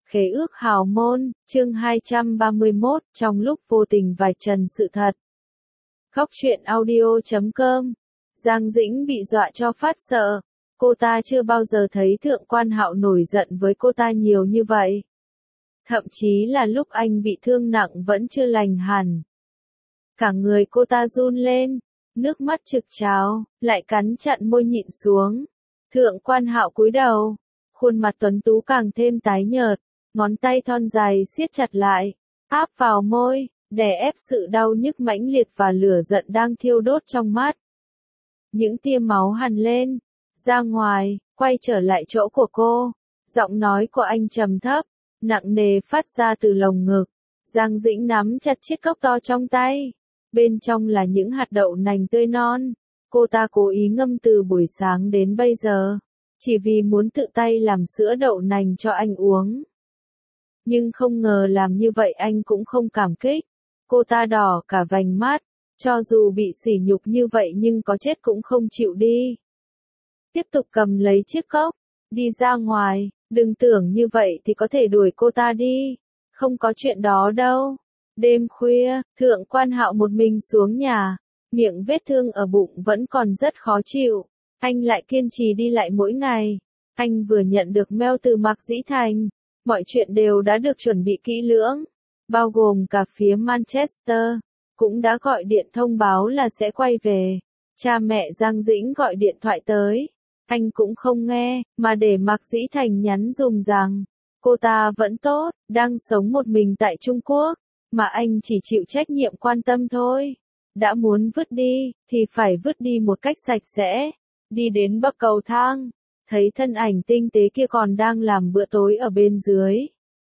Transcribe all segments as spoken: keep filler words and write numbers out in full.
Khế ước hào môn, chương hai trăm ba mươi mốt, trong lúc vô tình vạch trần sự thật. Góc truyện audio chấm com. Giang Dĩnh bị dọa cho phát sợ. Cô ta chưa bao giờ thấy Thượng Quan Hạo nổi giận với cô ta nhiều như vậy. Thậm chí là lúc anh bị thương nặng vẫn chưa lành hẳn. Cả người cô ta run lên, nước mắt trực trào, lại cắn chặn môi nhịn xuống. Thượng Quan Hạo cúi đầu, khuôn mặt tuấn tú càng thêm tái nhợt, ngón tay thon dài siết chặt lại, áp vào môi, đè ép sự đau nhức mãnh liệt và lửa giận đang thiêu đốt trong mắt. Những tia máu hằn lên, ra ngoài, quay trở lại chỗ của cô. Giọng nói của anh trầm thấp, nặng nề phát ra từ lồng ngực. Giang Dĩnh nắm chặt chiếc cốc to trong tay. Bên trong là những hạt đậu nành tươi non. Cô ta cố ý ngâm từ buổi sáng đến bây giờ, chỉ vì muốn tự tay làm sữa đậu nành cho anh uống. Nhưng không ngờ làm như vậy anh cũng không cảm kích. Cô ta đỏ cả vành mắt, cho dù bị sỉ nhục như vậy nhưng có chết cũng không chịu đi. Tiếp tục cầm lấy chiếc cốc, đi ra ngoài, đừng tưởng như vậy thì có thể đuổi cô ta đi. Không có chuyện đó đâu. Đêm khuya, Thượng Quan Hạo một mình xuống nhà, miệng vết thương ở bụng vẫn còn rất khó chịu. Anh lại kiên trì đi lại mỗi ngày. Anh vừa nhận được mail từ Mạc Dĩ Thành. Mọi chuyện đều đã được chuẩn bị kỹ lưỡng, bao gồm cả phía Manchester, cũng đã gọi điện thông báo là sẽ quay về. Cha mẹ Giang Dĩnh gọi điện thoại tới, anh cũng không nghe, mà để Mạc Dĩ Thành nhắn dùm rằng, cô ta vẫn tốt, đang sống một mình tại Trung Quốc, mà anh chỉ chịu trách nhiệm quan tâm thôi. Đã muốn vứt đi, thì phải vứt đi một cách sạch sẽ. Đi đến bậc cầu thang, thấy thân ảnh tinh tế kia còn đang làm bữa tối ở bên dưới.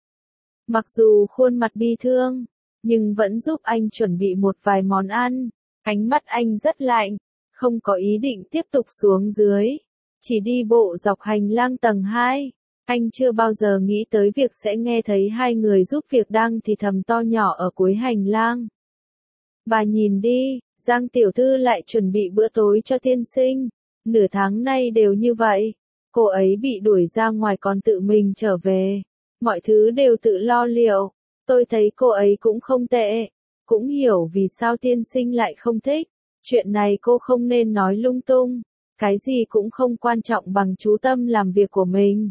Mặc dù khuôn mặt bi thương, nhưng vẫn giúp anh chuẩn bị một vài món ăn. Ánh mắt anh rất lạnh, không có ý định tiếp tục xuống dưới, chỉ đi bộ dọc hành lang tầng hai. Anh chưa bao giờ nghĩ tới việc sẽ nghe thấy hai người giúp việc đang thì thầm to nhỏ ở cuối hành lang. Bà nhìn đi, Giang tiểu thư lại chuẩn bị bữa tối cho tiên sinh. Nửa tháng nay đều như vậy. Cô ấy bị đuổi ra ngoài còn tự mình trở về. Mọi thứ đều tự lo liệu. Tôi thấy cô ấy cũng không tệ. Cũng hiểu vì sao tiên sinh lại không thích. Chuyện này cô không nên nói lung tung. Cái gì cũng không quan trọng bằng chú tâm làm việc của mình.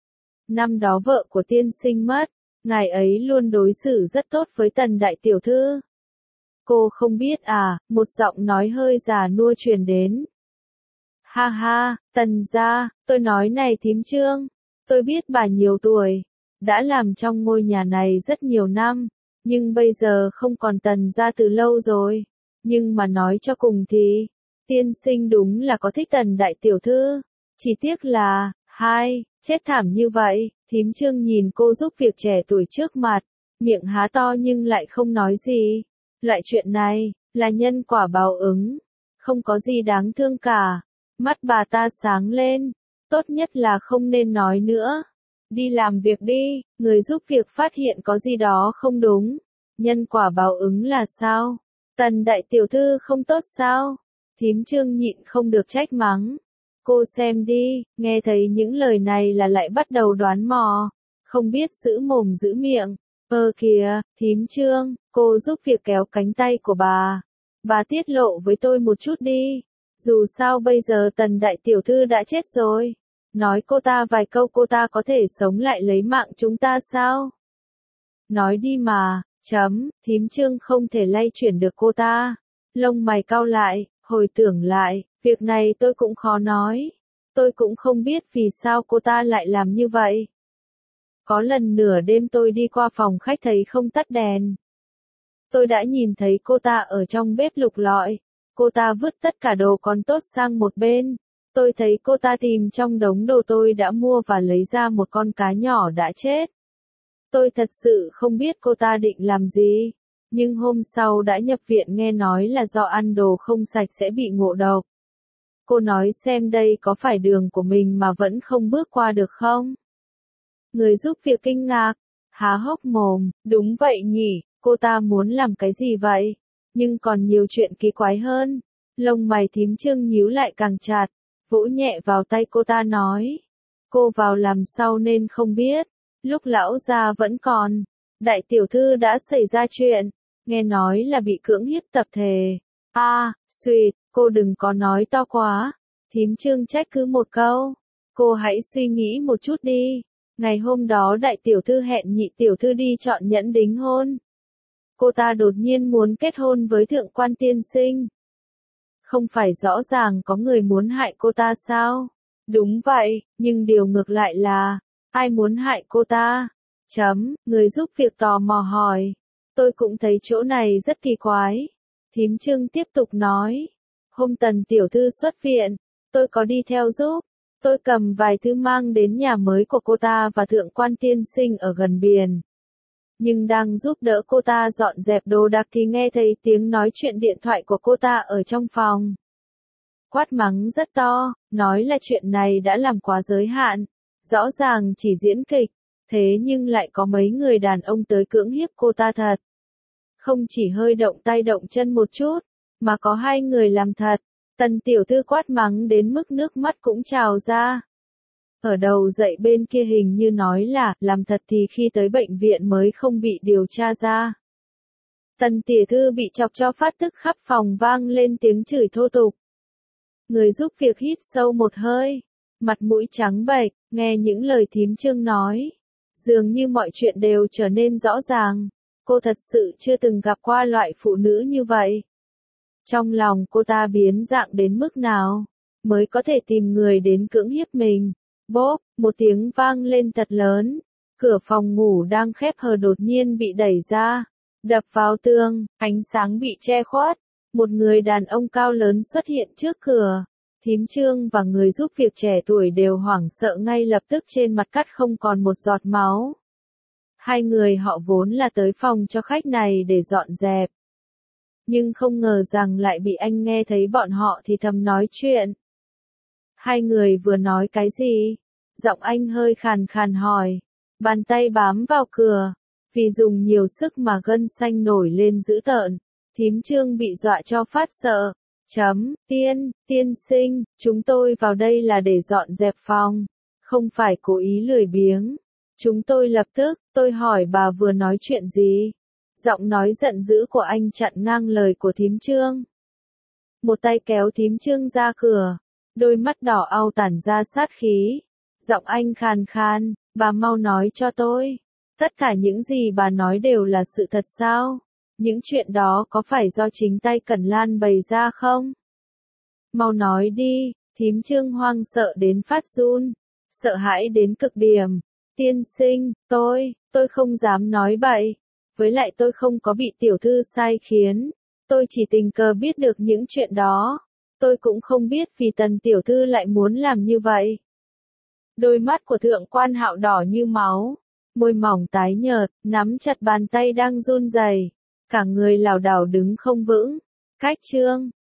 Năm đó vợ của tiên sinh mất. Ngài ấy luôn đối xử rất tốt với Tần đại tiểu thư. Cô không biết à, một giọng nói hơi già nua truyền đến. Ha ha, Tần gia, tôi nói này thím Trương, tôi biết bà nhiều tuổi, đã làm trong ngôi nhà này rất nhiều năm, nhưng bây giờ không còn Tần gia từ lâu rồi. Nhưng mà nói cho cùng thì, tiên sinh đúng là có thích Tần đại tiểu thư, chỉ tiếc là, hai, chết thảm như vậy. Thím Trương nhìn cô giúp việc trẻ tuổi trước mặt, miệng há to nhưng lại không nói gì. Loại chuyện này, là nhân quả báo ứng, không có gì đáng thương cả. Mắt bà ta sáng lên, tốt nhất là không nên nói nữa. Đi làm việc đi, người giúp việc phát hiện có gì đó không đúng. Nhân quả báo ứng là sao? Tần đại tiểu thư không tốt sao? Thím Trương nhịn không được trách mắng. Cô xem đi, nghe thấy những lời này là lại bắt đầu đoán mò. Không biết giữ mồm giữ miệng. Ơ kìa, thím Trương, cô giúp việc kéo cánh tay của bà. Bà tiết lộ với tôi một chút đi. Dù sao bây giờ Tần đại tiểu thư đã chết rồi. Nói cô ta vài câu cô ta có thể sống lại lấy mạng chúng ta sao? Nói đi mà, chấm, thím Trương không thể lay chuyển được cô ta. Lông mày cau lại, hồi tưởng lại, việc này tôi cũng khó nói. Tôi cũng không biết vì sao cô ta lại làm như vậy. Có lần nửa đêm tôi đi qua phòng khách thấy không tắt đèn. Tôi đã nhìn thấy cô ta ở trong bếp lục lọi. Cô ta vứt tất cả đồ còn tốt sang một bên. Tôi thấy cô ta tìm trong đống đồ tôi đã mua và lấy ra một con cá nhỏ đã chết. Tôi thật sự không biết cô ta định làm gì. Nhưng hôm sau đã nhập viện nghe nói là do ăn đồ không sạch sẽ bị ngộ độc. Cô nói xem đây có phải đường của mình mà vẫn không bước qua được không? Người giúp việc kinh ngạc, há hốc mồm, đúng vậy nhỉ, cô ta muốn làm cái gì vậy? Nhưng còn nhiều chuyện kỳ quái hơn. Lông mày thím Trương nhíu lại càng chặt, vỗ nhẹ vào tay cô ta nói. Cô vào làm sau nên không biết. lúc lão gia vẫn còn, đại tiểu thư đã xảy ra chuyện, nghe nói là bị cưỡng hiếp tập thể. A, à, suýt, cô đừng có nói to quá. Thím Trương trách cứ một câu. Cô hãy suy nghĩ một chút đi. Ngày hôm đó đại tiểu thư hẹn nhị tiểu thư đi chọn nhẫn đính hôn. Cô ta đột nhiên muốn kết hôn với thượng quan tiên sinh. Không phải rõ ràng có người muốn hại cô ta sao? Đúng vậy, nhưng điều ngược lại là, ai muốn hại cô ta? Chấm, người giúp việc tò mò hỏi. Tôi cũng thấy chỗ này rất kỳ quái. Thím Trương tiếp tục nói. Hôm Tần tiểu thư xuất viện, tôi có đi theo giúp. Tôi cầm vài thứ mang đến nhà mới của cô ta và thượng quan tiên sinh ở gần biển. Nhưng đang giúp đỡ cô ta dọn dẹp đồ đạc thì nghe thấy tiếng nói chuyện điện thoại của cô ta ở trong phòng. Quát mắng rất to, nói là chuyện này đã làm quá giới hạn. Rõ ràng chỉ diễn kịch, thế nhưng lại có mấy người đàn ông tới cưỡng hiếp cô ta thật. Không chỉ hơi động tay động chân một chút, mà có hai người làm thật. Tần tiểu thư quát mắng đến mức nước mắt cũng trào ra. Ở đầu dậy bên kia hình như nói là, làm thật thì khi tới bệnh viện mới không bị điều tra ra. Tần tiểu thư bị chọc cho phát tức khắp phòng vang lên tiếng chửi thô tục. Người giúp việc hít sâu một hơi, mặt mũi trắng bệch, nghe những lời thím Trương nói. Dường như mọi chuyện đều trở nên rõ ràng. Cô thật sự chưa từng gặp qua loại phụ nữ như vậy. Trong lòng cô ta biến dạng đến mức nào, mới có thể tìm người đến cưỡng hiếp mình. Bốp, một tiếng vang lên thật lớn. Cửa phòng ngủ đang khép hờ đột nhiên bị đẩy ra. Đập vào tường, ánh sáng bị che khuất. Một người đàn ông cao lớn xuất hiện trước cửa. Thím Trương và người giúp việc trẻ tuổi đều hoảng sợ ngay lập tức, trên mặt cắt không còn một giọt máu. Hai người họ vốn là tới phòng cho khách này để dọn dẹp. Nhưng không ngờ rằng lại bị anh nghe thấy bọn họ thì thầm nói chuyện. Hai người vừa nói cái gì? Giọng anh hơi khàn khàn hỏi. Bàn tay bám vào cửa. Vì dùng nhiều sức mà gân xanh nổi lên dữ tợn. Thím Trương bị dọa cho phát sợ. Chấm, tiên, tiên sinh, chúng tôi vào đây là để dọn dẹp phòng. Không phải cố ý lười biếng. Chúng tôi lập tức, tôi hỏi bà vừa nói chuyện gì? Giọng nói giận dữ của anh chặn ngang lời của thím Trương. Một tay kéo thím Trương ra cửa. Đôi mắt đỏ au tản ra sát khí. Giọng anh khàn khan, bà mau nói cho tôi. Tất cả những gì bà nói đều là sự thật sao? Những chuyện đó có phải do chính tay Cẩn Lan bày ra không? Mau nói đi, thím Trương hoang sợ đến phát run. Sợ hãi đến cực điểm. Tiên sinh, tôi, tôi không dám nói bậy. Với lại tôi không có bị tiểu thư sai khiến. Tôi chỉ tình cờ biết được những chuyện đó. Tôi cũng không biết vì Tần tiểu thư lại muốn làm như vậy. Đôi mắt của thượng quan Hạo đỏ như máu. Môi mỏng tái nhợt, nắm chặt bàn tay đang run rẩy. Cả người lảo đảo đứng không vững. Cách Trương,